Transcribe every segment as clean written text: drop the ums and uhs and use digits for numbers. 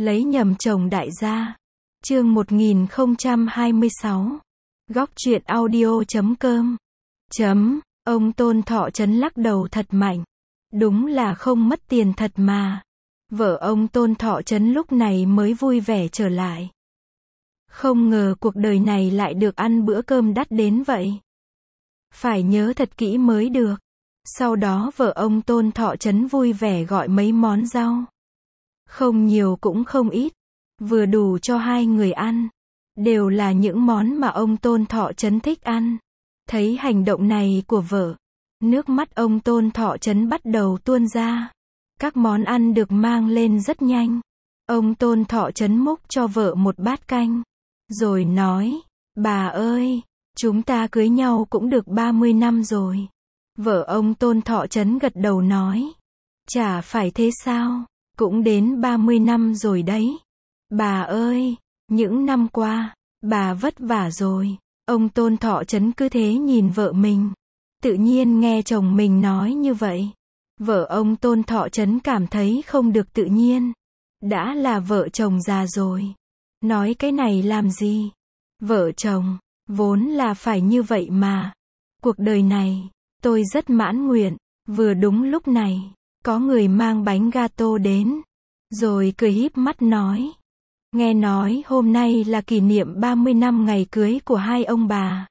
Lấy nhầm chồng đại gia. Chương 1026. Góc truyện audio.com. Ông Tôn Thọ Trấn lắc đầu thật mạnh. Đúng là không mất tiền thật mà. Vợ ông Tôn Thọ Trấn lúc này mới vui vẻ trở lại. Không ngờ cuộc đời này lại được ăn bữa cơm đắt đến vậy. Phải nhớ thật kỹ mới được. Sau đó vợ ông Tôn Thọ Trấn vui vẻ gọi mấy món rau. Không nhiều cũng không ít. Vừa đủ cho hai người ăn. Đều là những món mà ông Tôn Thọ Trấn thích ăn. Thấy hành động này của vợ, nước mắt ông Tôn Thọ Trấn bắt đầu tuôn ra. Các món ăn được mang lên rất nhanh. Ông Tôn Thọ Trấn múc cho vợ một bát canh. Rồi nói, bà ơi, chúng ta cưới nhau cũng được 30 năm rồi. Vợ ông Tôn Thọ Trấn gật đầu nói, chả phải thế sao, cũng đến 30 năm rồi đấy. Bà ơi, những năm qua, bà vất vả rồi. Ông Tôn Thọ Trấn cứ thế nhìn vợ mình. Tự nhiên nghe chồng mình nói như vậy. Vợ ông Tôn Thọ Trấn cảm thấy không được tự nhiên. Đã là vợ chồng già rồi. Nói cái này làm gì? Vợ chồng, vốn là phải như vậy mà. Cuộc đời này, tôi rất mãn nguyện. Vừa đúng lúc này, có người mang bánh gato đến. Rồi cười híp mắt nói. Nghe nói hôm nay là kỷ niệm 30 năm ngày cưới của hai ông bà.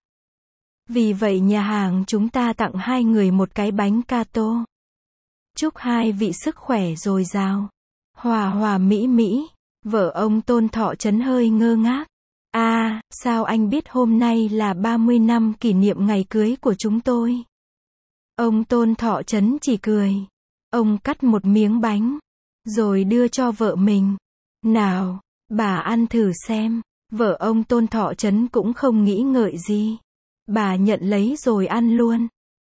Vì vậy nhà hàng chúng ta tặng hai người một cái bánh gato. Chúc hai vị sức khỏe dồi dào. Hòa hòa mỹ mỹ. Vợ ông Tôn Thọ Trấn hơi ngơ ngác. À, sao anh biết hôm nay là 30 năm kỷ niệm ngày cưới của chúng tôi? Ông Tôn Thọ Trấn chỉ cười. Ông cắt một miếng bánh. Rồi đưa cho vợ mình. Nào, bà ăn thử xem. Vợ ông Tôn Thọ Trấn cũng không nghĩ ngợi gì. Bà nhận lấy rồi ăn luôn.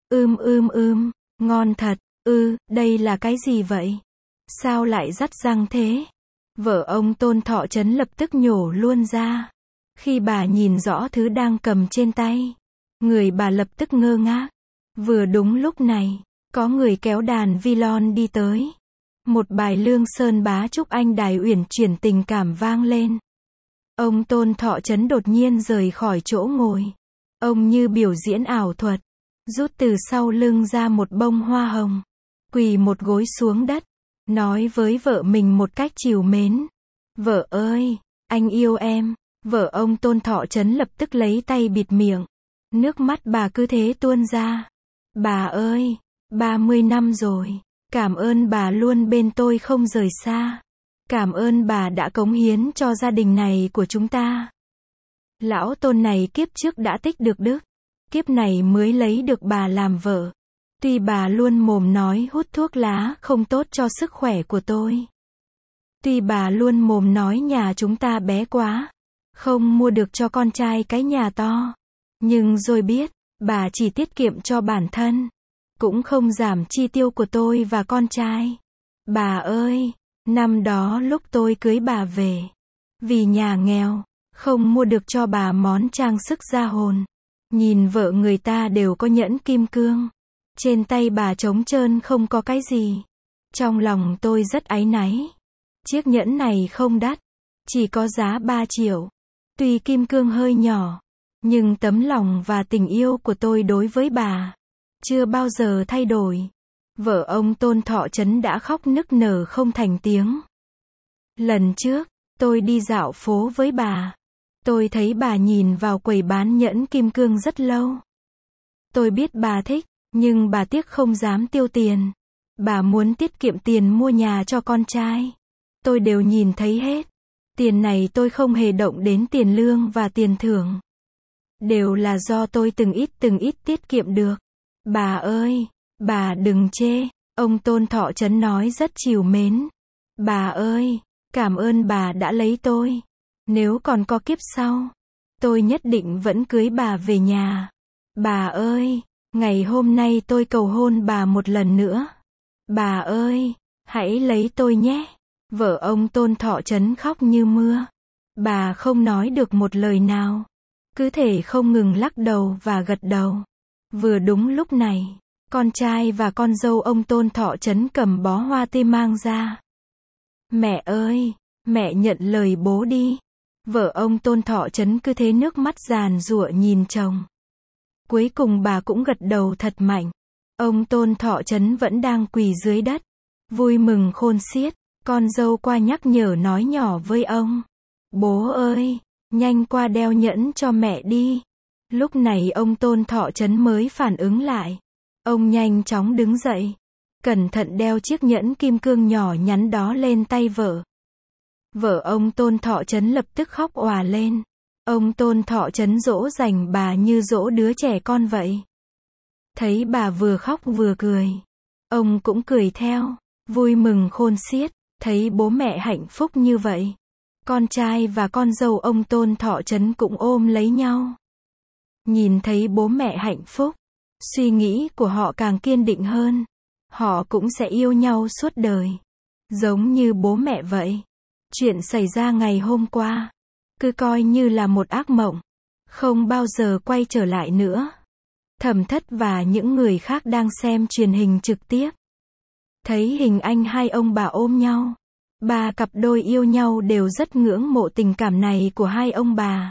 Ngon thật. Đây là cái gì vậy? Sao lại rắt răng thế? Vợ ông Tôn Thọ Trấn lập tức nhổ luôn ra. Khi bà nhìn rõ thứ đang cầm trên tay, người bà lập tức ngơ ngác. Vừa đúng lúc này, có người kéo đàn violon đi tới. Một bài Lương Sơn Bá Trúc Anh Đài uyển chuyển tình cảm vang lên. Ông Tôn Thọ Trấn đột nhiên rời khỏi chỗ ngồi. Ông như biểu diễn ảo thuật, rút từ sau lưng ra một bông hoa hồng, quỳ một gối xuống đất, nói với vợ mình một cách trìu mến. Vợ ơi, anh yêu em. Vợ ông Tôn Thọ Trấn lập tức lấy tay bịt miệng. Nước mắt bà cứ thế tuôn ra. Bà ơi, 30 năm rồi. Cảm ơn bà luôn bên tôi không rời xa. Cảm ơn bà đã cống hiến cho gia đình này của chúng ta. Lão Tôn này kiếp trước đã tích được đức. Kiếp này mới lấy được bà làm vợ. Tuy bà luôn mồm nói hút thuốc lá không tốt cho sức khỏe của tôi. Tuy bà luôn mồm nói nhà chúng ta bé quá, không mua được cho con trai cái nhà to. Nhưng rồi biết, bà chỉ tiết kiệm cho bản thân. Cũng không giảm chi tiêu của tôi và con trai. Bà ơi, năm đó lúc tôi cưới bà về, vì nhà nghèo, không mua được cho bà món trang sức da hồn. Nhìn vợ người ta đều có nhẫn kim cương. Trên tay bà trống trơn không có cái gì. Trong lòng tôi rất áy náy. Chiếc nhẫn này không đắt, chỉ có giá 3 triệu. Tuy kim cương hơi nhỏ, nhưng tấm lòng và tình yêu của tôi đối với bà chưa bao giờ thay đổi. Vợ ông Tôn Thọ Trấn đã khóc nức nở không thành tiếng. Lần trước, tôi đi dạo phố với bà. Tôi thấy bà nhìn vào quầy bán nhẫn kim cương rất lâu. Tôi biết bà thích, nhưng bà tiếc không dám tiêu tiền. Bà muốn tiết kiệm tiền mua nhà cho con trai. Tôi đều nhìn thấy hết. Tiền này tôi không hề động đến tiền lương và tiền thưởng. Đều là do tôi từng ít tiết kiệm được. Bà ơi, bà đừng chê. Ông Tôn Thọ Trấn nói rất trìu mến. Bà ơi, cảm ơn bà đã lấy tôi. Nếu còn có kiếp sau, tôi nhất định vẫn cưới bà về nhà. Bà ơi, ngày hôm nay tôi cầu hôn bà một lần nữa. Bà ơi, hãy lấy tôi nhé. Vợ ông Tôn Thọ Trấn khóc như mưa. Bà không nói được một lời nào. Cứ thể không ngừng lắc đầu và gật đầu. Vừa đúng lúc này, con trai và con dâu ông Tôn Thọ Trấn cầm bó hoa tê mang ra. Mẹ ơi, Mẹ nhận lời bố đi. Vợ ông Tôn Thọ Trấn cứ thế nước mắt giàn giụa nhìn chồng. Cuối cùng bà cũng gật đầu thật mạnh. Ông Tôn Thọ Trấn vẫn đang quỳ dưới đất. Vui mừng khôn xiết. Con dâu qua nhắc nhở nói nhỏ với ông. Bố ơi, nhanh qua đeo nhẫn cho mẹ đi. Lúc này ông Tôn Thọ Trấn mới phản ứng lại. Ông nhanh chóng đứng dậy. Cẩn thận đeo chiếc nhẫn kim cương nhỏ nhắn đó lên tay vợ. Vợ ông Tôn Thọ Trấn lập tức khóc òa lên. Ông Tôn Thọ Trấn dỗ dành bà như dỗ đứa trẻ con vậy. Thấy bà vừa khóc vừa cười. Ông cũng cười theo, vui mừng khôn xiết, thấy bố mẹ hạnh phúc như vậy. Con trai và con dâu ông Tôn Thọ Trấn cũng ôm lấy nhau. Nhìn thấy bố mẹ hạnh phúc, suy nghĩ của họ càng kiên định hơn. Họ cũng sẽ yêu nhau suốt đời. Giống như bố mẹ vậy. Chuyện xảy ra ngày hôm qua, cứ coi như là một ác mộng, không bao giờ quay trở lại nữa. Thẩm Thất và những người khác đang xem truyền hình trực tiếp. Thấy hình ảnh hai ông bà ôm nhau. Ba cặp đôi yêu nhau đều rất ngưỡng mộ tình cảm này của hai ông bà.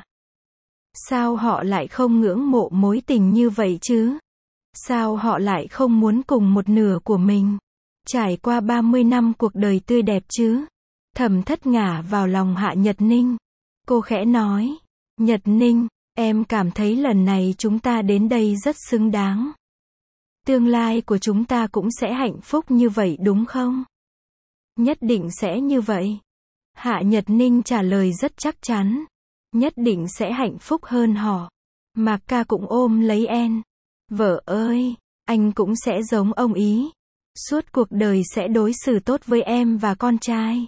Sao họ lại không ngưỡng mộ mối tình như vậy chứ? Sao họ lại không muốn cùng một nửa của mình trải qua 30 năm cuộc đời tươi đẹp chứ? Thẩm Thất ngả vào lòng Hạ Nhật Ninh. Cô khẽ nói, Nhật Ninh, em cảm thấy lần này chúng ta đến đây rất xứng đáng. Tương lai của chúng ta cũng sẽ hạnh phúc như vậy đúng không? Nhất định sẽ như vậy. Hạ Nhật Ninh trả lời rất chắc chắn. Nhất định sẽ hạnh phúc hơn họ. Mạc Ca cũng ôm lấy En. Vợ ơi, anh cũng sẽ giống ông ý. Suốt cuộc đời sẽ đối xử tốt với em và con trai.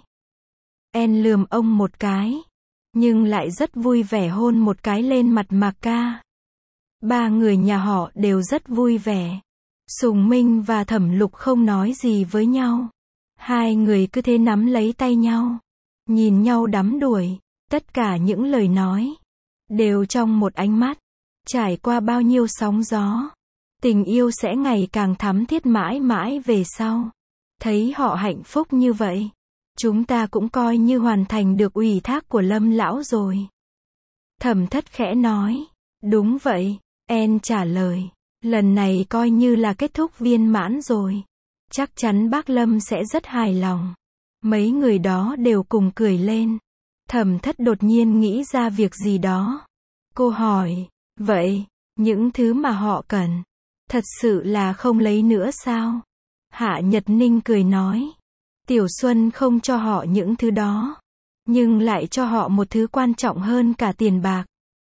En lườm ông một cái. Nhưng lại rất vui vẻ hôn một cái lên mặt Mạc Ca. Ba người nhà họ đều rất vui vẻ. Sùng Minh và Thẩm Lục không nói gì với nhau. Hai người cứ thế nắm lấy tay nhau. Nhìn nhau đắm đuổi. Tất cả những lời nói đều trong một ánh mắt. Trải qua bao nhiêu sóng gió, tình yêu sẽ ngày càng thắm thiết mãi mãi về sau. Thấy họ hạnh phúc như vậy, chúng ta cũng coi như hoàn thành được ủy thác của Lâm lão rồi. Thẩm Thất khẽ nói. Đúng vậy, En trả lời. Lần này coi như là kết thúc viên mãn rồi. Chắc chắn bác Lâm sẽ rất hài lòng. Mấy người đó đều cùng cười lên. Thẩm Thất đột nhiên nghĩ ra việc gì đó. Cô hỏi, vậy, những thứ mà họ cần, thật sự là không lấy nữa sao? Hạ Nhật Ninh cười nói, Tiểu Xuân không cho họ những thứ đó, nhưng lại cho họ một thứ quan trọng hơn cả tiền bạc.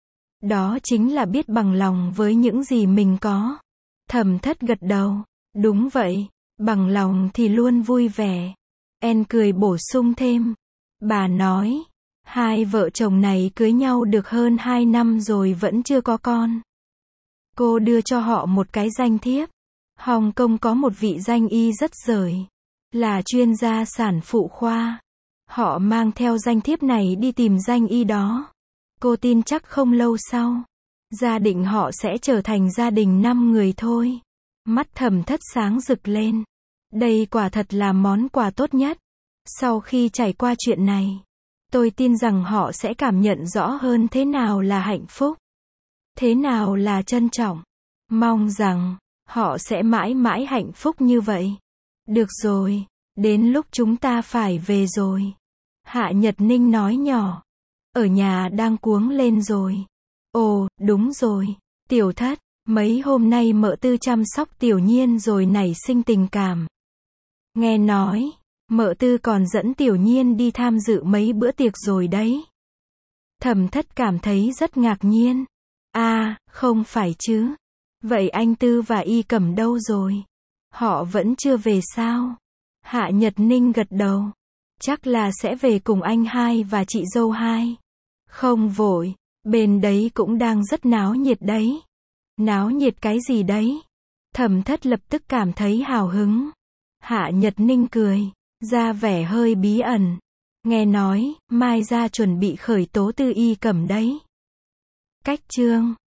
Đó chính là biết bằng lòng với những gì mình có. Thẩm Thất gật đầu, đúng vậy, bằng lòng thì luôn vui vẻ. En cười bổ sung thêm, bà nói, hai vợ chồng này cưới nhau được hơn 2 năm rồi vẫn chưa có con. Cô đưa cho họ một cái danh thiếp. Hồng Kông có một vị danh y rất giỏi, là chuyên gia sản phụ khoa. Họ mang theo danh thiếp này đi tìm danh y đó. Cô tin chắc không lâu sau, gia đình họ sẽ trở thành gia đình 5 người thôi. Mắt Thẩm Thất sáng rực lên. Đây quả thật là món quà tốt nhất. Sau khi trải qua chuyện này, tôi tin rằng họ sẽ cảm nhận rõ hơn thế nào là hạnh phúc, thế nào là trân trọng. Mong rằng họ sẽ mãi mãi hạnh phúc như vậy. Được rồi, đến lúc chúng ta phải về rồi. Hạ Nhật Ninh nói nhỏ. Ở nhà đang cuống lên rồi. Ồ, đúng rồi. Tiểu Thất, mấy hôm nay mợ Tư chăm sóc Tiểu Nhiên rồi nảy sinh tình cảm. Nghe nói, mợ Tư còn dẫn Tiểu Nhiên đi tham dự mấy bữa tiệc rồi đấy. Thẩm Thất cảm thấy rất ngạc nhiên. À, không phải chứ. Vậy anh Tư và Y Cẩm đâu rồi? Họ vẫn chưa về sao? Hạ Nhật Ninh gật đầu. Chắc là sẽ về cùng anh hai và chị dâu hai. Không vội, bên đấy cũng đang rất náo nhiệt đấy. Náo nhiệt cái gì đấy? Thẩm Thất lập tức cảm thấy hào hứng. Hạ Nhật Ninh cười, ra vẻ hơi bí ẩn. Nghe nói, mai ra chuẩn bị khởi tố Tư Y Cẩm đấy. Cách chương